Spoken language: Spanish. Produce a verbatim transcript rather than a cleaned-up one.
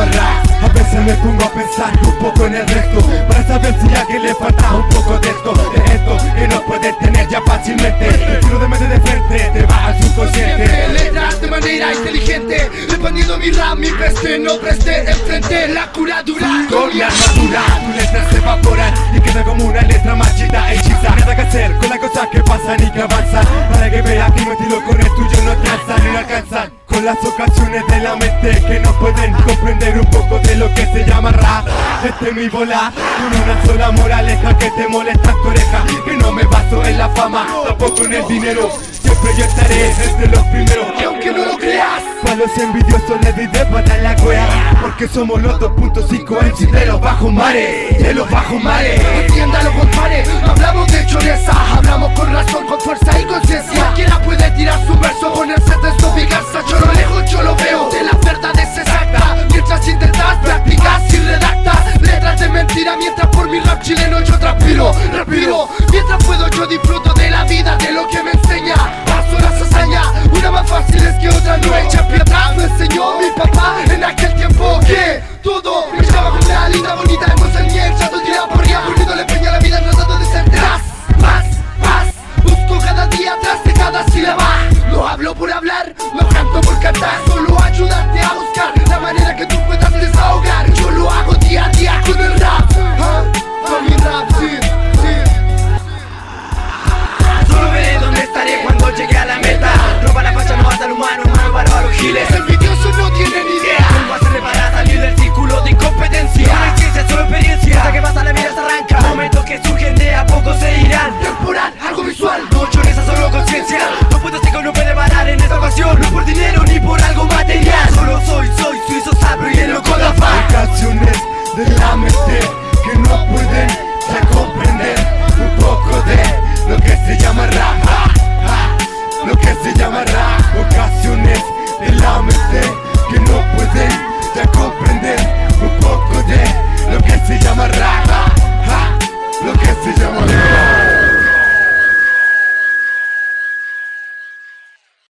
llama rap. A veces me pongo a pensar un poco en el resto, para saber si a alguien le falta un poco de esto, de esto que no puedes tener ya fácilmente. El tiro de mente de frente te va al subconsciente. Letras de manera inteligente, expandiendo mi rap, mi peste no preste, enfrente la curadura con mi armadura. Tus letras se evaporan y queda como una letra marchita, hechiza. Nada que hacer con las cosas que pasan y que avanzan, para que veas que mi estilo con el tuyo no transan y no alcanzan. Con las ocasiones de la mente que no pueden comprender un poco de lo que se llama rap. Este es mi bola, con una sola moraleja que te molesta tu oreja. Que no me baso en la fama, tampoco en el dinero. Siempre yo estaré entre los primeros. Y aunque no lo creas, para los envidiosos les doy de patar la cuea, porque somos los dos punto cinco M C de los bajos mares, de los bajos mares. Entiéndalo, compadre, no hablamos de choreza, hablamos con razón, con fuerza y conciencia. Cualquiera puede tirar su verso, ponerse texto, picarse. Yo lo lejos, yo lo veo, de las verdades exactas. Mientras intentas, practicas y redactas letras de mentira, mientras por mi rap chileno yo transpiro, respiro. Mientras puedo yo disfruto de la vida, de lo que me enseña. Paso las hazañas, una más fáciles que otra, no echa pie atrás. Me enseñó mi papá en aquel tiempo que todo brillaba con una linda, bonita emoción y el chato tirado por arriba, poniéndole peña a la vida, tratando de ser más, más, más. Busco cada día tras de cada sílaba. No hablo por hablar, no canto por cantar, solo ayudarte a buscar la manera que tú puedas desahogar. Yo lo hago día a día con el rap, ¿ah? Con mi rap, sí, sí. Solo veré dónde estaré cuando llegue a la meta. Roba la facha, no mata al humano, humano para los giles.